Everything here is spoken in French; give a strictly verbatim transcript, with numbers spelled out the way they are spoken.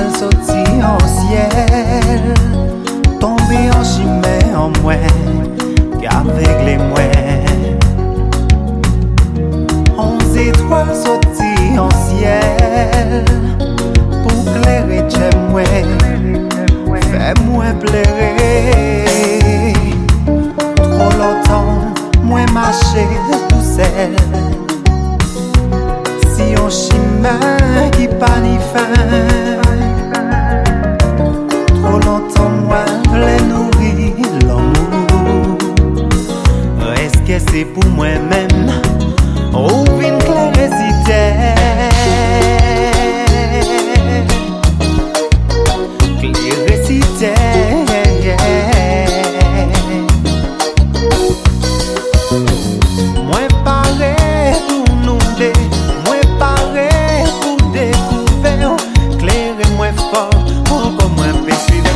étoiles sorties au ciel, tombées en chimère en moi, qu'avec les moines. Onze étoiles sorties au ciel, pour clairer chez moi, fais-moi pleurer. Trop longtemps, moi marcher tout seul. Si on chemin qui pas ni fin, trop longtemps moi voulais nourrir l'amour. Est-ce que c'est pour moi-même ou une clarité? Clarité. Moi paré pour nous deux. Claire et moins fort, pour comme moins péché.